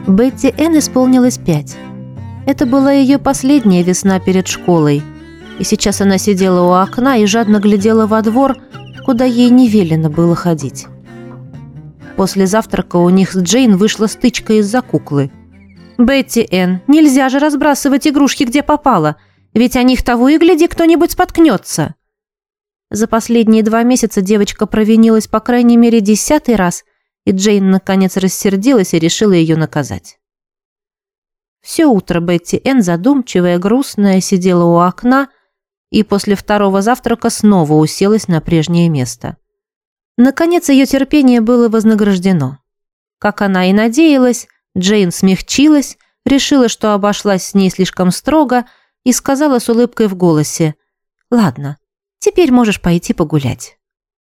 Бетти Энн исполнилось 5. Это была ее последняя весна перед школой, и сейчас она сидела у окна и жадно глядела во двор, куда ей не велено было ходить. После завтрака у них с Джейн вышла стычка из-за куклы. «Бетти Энн, нельзя же разбрасывать игрушки где попало, ведь о них того и гляди, кто-нибудь споткнется». За последние 2 месяца девочка провинилась по крайней мере 10-й раз, и Джейн наконец рассердилась и решила ее наказать. Все утро Бетти Энн, задумчивая, грустная, сидела у окна и после 2-го завтрака снова уселась на прежнее место. Наконец ее терпение было вознаграждено. Как она и надеялась, Джейн смягчилась, решила, что обошлась с ней слишком строго, и сказала с улыбкой в голосе: «Ладно, теперь можешь пойти погулять».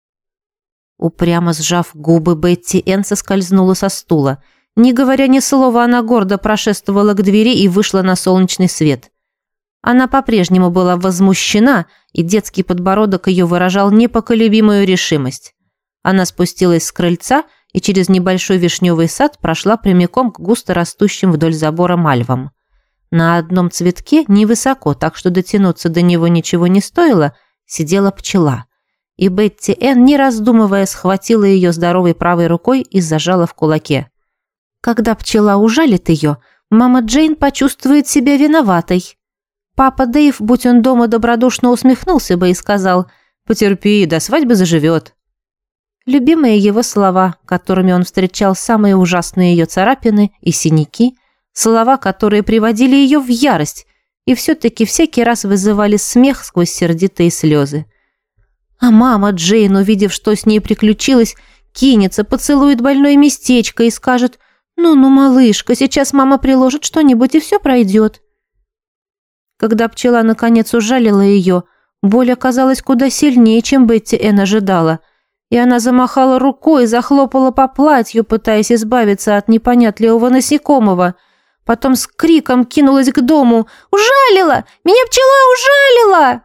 Упрямо сжав губы, Бетти Энн соскользнула со стула. Не говоря ни слова, она гордо прошествовала к двери и вышла на солнечный свет. Она по-прежнему была возмущена, и детский подбородок ее выражал непоколебимую решимость. Она спустилась с крыльца и через небольшой вишневый сад прошла прямиком к густо растущим вдоль забора мальвам. На одном цветке, невысоко, так что дотянуться до него ничего не стоило, сидела пчела. И Бетти Энн, не раздумывая, схватила ее здоровой правой рукой и зажала в кулаке. Когда пчела ужалит ее, мама Джейн почувствует себя виноватой. Папа Дэйв, будь он дома, добродушно усмехнулся бы и сказал: «Потерпи, до свадьбы заживет». Любимые его слова, которыми он встречал самые ужасные ее царапины и синяки, слова, которые приводили ее в ярость и все-таки всякий раз вызывали смех сквозь сердитые слезы. А мама Джейн, увидев, что с ней приключилось, кинется, поцелует больное местечко и скажет: «Ну-ну, малышка, сейчас мама приложит что-нибудь, и все пройдет». Когда пчела наконец ужалила ее, боль оказалась куда сильнее, чем Бетти Энн ожидала, и она замахала рукой, захлопала по платью, пытаясь избавиться от непонятливого насекомого. Потом с криком кинулась к дому: «Ужалила! Меня пчела ужалила!»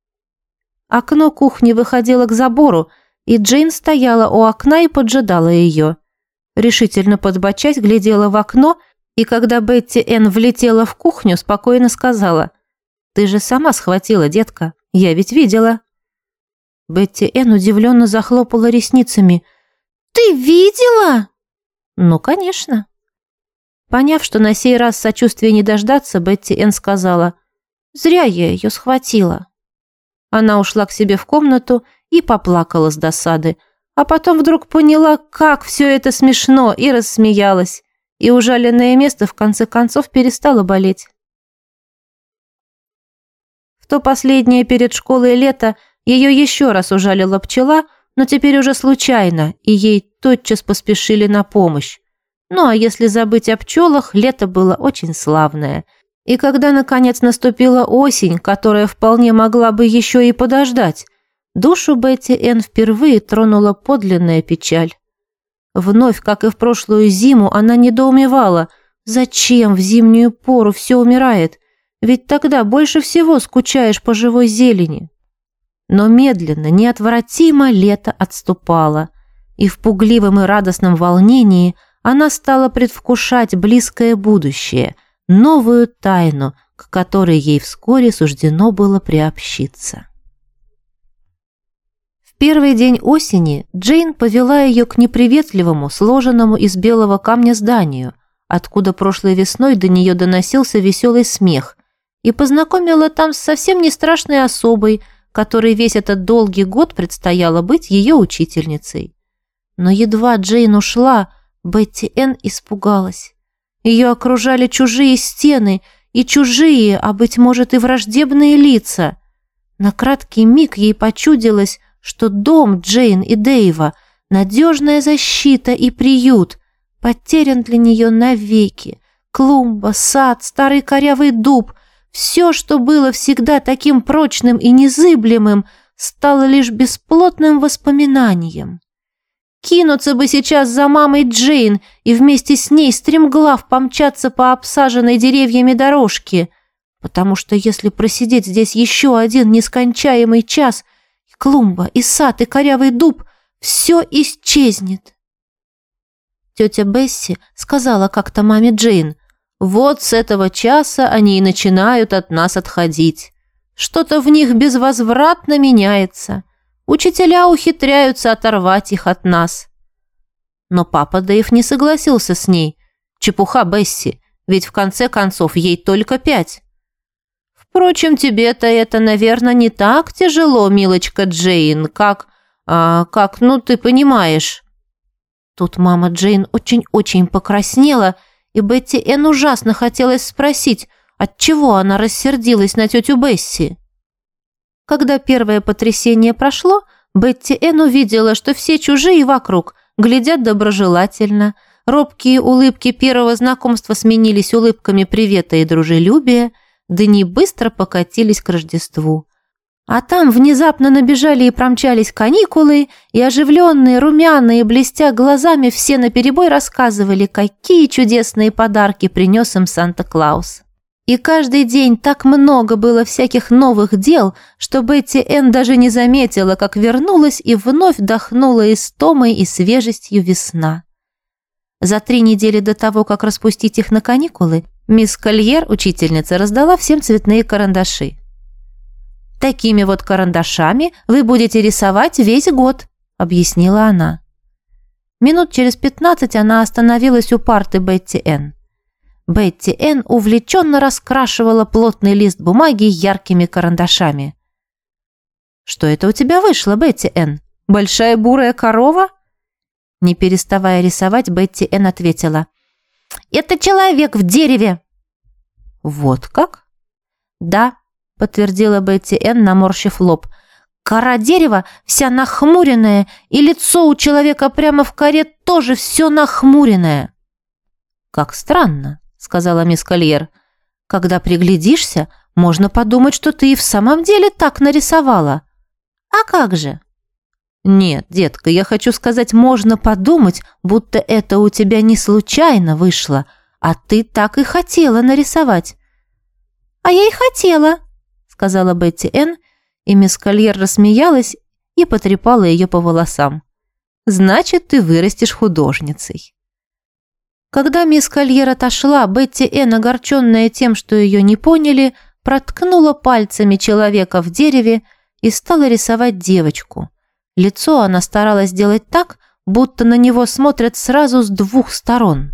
Окно кухни выходило к забору, и Джейн стояла у окна и поджидала ее. Решительно подбочась, глядела в окно, и когда Бетти Энн влетела в кухню, спокойно сказала: «Ты же сама схватила, детка, я ведь видела». Бетти Энн удивленно захлопала ресницами. «Ты видела?» «Ну, конечно». Поняв, что на сей раз сочувствия не дождаться, Бетти Энн сказала: «Зря я ее схватила». Она ушла к себе в комнату и поплакала с досады, а потом вдруг поняла, как все это смешно, и рассмеялась, и ужаленное место в конце концов перестало болеть. В то последнее перед школой лето ее еще раз ужалила пчела, но теперь уже случайно, и ей тотчас поспешили на помощь. Ну а если забыть о пчелах, лето было очень славное. И когда наконец наступила осень, которая вполне могла бы еще и подождать, душу Бетти Энн впервые тронула подлинная печаль. Вновь, как и в прошлую зиму, она недоумевала, зачем в зимнюю пору все умирает, ведь тогда больше всего скучаешь по живой зелени. Но медленно, неотвратимо лето отступало, и в пугливом и радостном волнении она стала предвкушать близкое будущее, новую тайну, к которой ей вскоре суждено было приобщиться. В первый день осени Джейн повела ее к неприветливому, сложенному из белого камня зданию, откуда прошлой весной до нее доносился веселый смех, и познакомила там с совсем не страшной особой, которой весь этот долгий год предстояло быть ее учительницей. Но едва Джейн ушла, Бетти Энн испугалась. Ее окружали чужие стены и чужие, а быть может и враждебные лица. На краткий миг ей почудилось, что дом Джейн и Дэйва, надежная защита и приют, потерян для нее навеки. Клумба, сад, старый корявый дуб — все, что было всегда таким прочным и незыблемым, стало лишь бесплотным воспоминанием. Кинуться бы сейчас за мамой Джейн и вместе с ней стремглав помчаться по обсаженной деревьями дорожке, потому что если просидеть здесь еще один нескончаемый час, и клумба, и сад, и корявый дуб — все исчезнет. Тетя Бесси сказала как-то маме Джейн: «Вот с этого часа они и начинают от нас отходить. Что-то в них безвозвратно меняется. Учителя ухитряются оторвать их от нас». Но папа Дэйв не согласился с ней. «Чепуха, Бесси, ведь в конце концов ей только 5. «Впрочем, тебе-то это, наверное, не так тяжело, милочка Джейн, ну ты понимаешь». Тут мама Джейн очень-очень покраснела, и Бетти Энн ужасно хотелось спросить, отчего она рассердилась на тетю Бесси. Когда первое потрясение прошло, Бетти Энн увидела, что все чужие вокруг глядят доброжелательно, робкие улыбки первого знакомства сменились улыбками привета и дружелюбия, дни быстро покатились к Рождеству. А там внезапно набежали и промчались каникулы, и оживленные, румяные, блестя глазами, все наперебой рассказывали, какие чудесные подарки принес им Санта-Клаус. И каждый день так много было всяких новых дел, что Бетти Энн даже не заметила, как вернулась и вновь вдохнула истомой и свежестью весна. За 3 недели до того, как распустить их на каникулы, мисс Кольер, учительница, раздала всем цветные карандаши. «Такими вот карандашами вы будете рисовать весь год», — объяснила она. Минут через 15 она остановилась у парты Бетти Энн. Бетти Энн увлеченно раскрашивала плотный лист бумаги яркими карандашами. «Что это у тебя вышло, Бетти Энн? Большая бурая корова?» Не переставая рисовать, Бетти Энн ответила: «Это человек в дереве». «Вот как?» «Да», — подтвердила Бетти Энн, наморщив лоб. «Кора дерева вся нахмуренная, и лицо у человека прямо в коре тоже все нахмуренное». «Как странно», — сказала мисс Кольер. «Когда приглядишься, можно подумать, что ты и в самом деле так нарисовала». «А как же?» «Нет, детка, я хочу сказать, можно подумать, будто это у тебя не случайно вышло, а ты так и хотела нарисовать». «А я и хотела», — сказала Бетти Энн, и мисс Кольер рассмеялась и потрепала ее по волосам. «Значит, ты вырастешь художницей». Когда мисс Кольер отошла, Бетти Энн, огорченная тем, что ее не поняли, проткнула пальцами человека в дереве и стала рисовать девочку. Лицо она старалась сделать так, будто на него смотрят сразу с 2 сторон.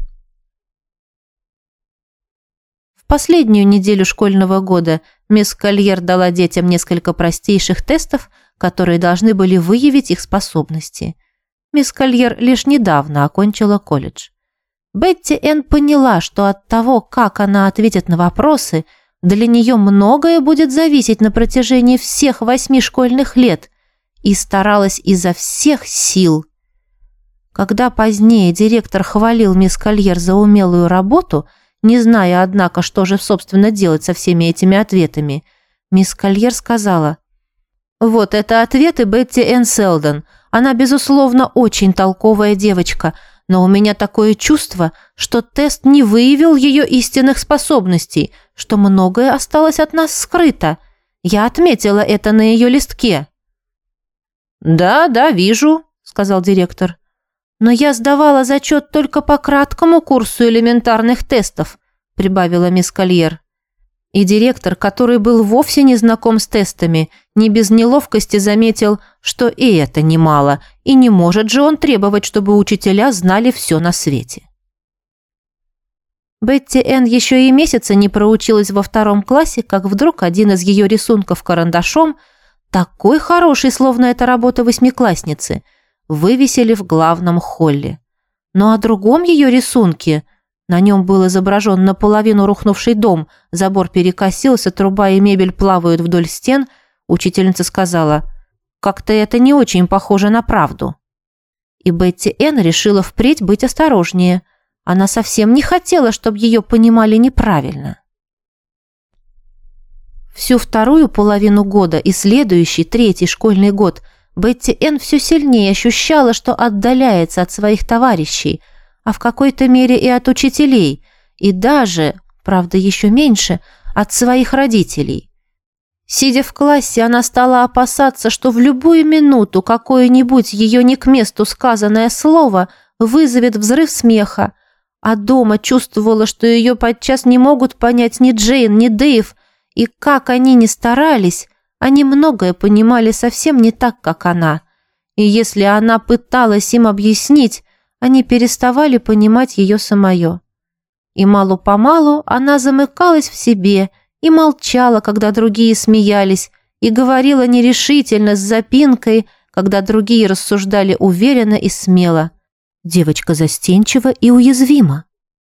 В последнюю неделю школьного года мисс Кольер дала детям несколько простейших тестов, которые должны были выявить их способности. Мисс Кольер лишь недавно окончила колледж. Бетти Энн поняла, что от того, как она ответит на вопросы, для нее многое будет зависеть на протяжении всех 8 школьных лет, и старалась изо всех сил. Когда позднее директор хвалил мисс Кольер за умелую работу, не зная, однако, что же, собственно, делать со всеми этими ответами, мисс Кольер сказала: «Вот это ответы Бетти Энн Селдон. Она, безусловно, очень толковая девочка, но у меня такое чувство, что тест не выявил ее истинных способностей, что многое осталось от нас скрыто. Я отметила это на ее листке». «Да, вижу», — сказал директор. «Но я сдавала зачет только по краткому курсу элементарных тестов», — прибавила мисс Кольер. И директор, который был вовсе не знаком с тестами, не без неловкости заметил, что и это немало, и не может же он требовать, чтобы учителя знали все на свете. Бетти Энн еще и месяца не проучилась во 2 классе, как вдруг один из ее рисунков карандашом, такой хороший, словно это работа 8-классницы, вывесили в главном холле. Но о другом ее рисунке, на нем был изображен наполовину рухнувший дом, забор перекосился, труба и мебель плавают вдоль стен, учительница сказала: «Как-то это не очень похоже на правду». И Бетти Энн решила впредь быть осторожнее. Она совсем не хотела, чтобы ее понимали неправильно. Всю вторую половину года и следующий, 3-й школьный год Бетти Энн все сильнее ощущала, что отдаляется от своих товарищей, а в какой-то мере и от учителей, и даже, правда еще меньше, от своих родителей. Сидя в классе, она стала опасаться, что в любую минуту какое-нибудь ее не к месту сказанное слово вызовет взрыв смеха. А дома чувствовала, что ее подчас не могут понять ни Джейн, ни Дэйв, и как они ни старались, они многое понимали совсем не так, как она. И если она пыталась им объяснить, они переставали понимать ее самое. И мало-помалу она замыкалась в себе и молчала, когда другие смеялись, и говорила нерешительно, с запинкой, когда другие рассуждали уверенно и смело. Девочка застенчива и уязвима.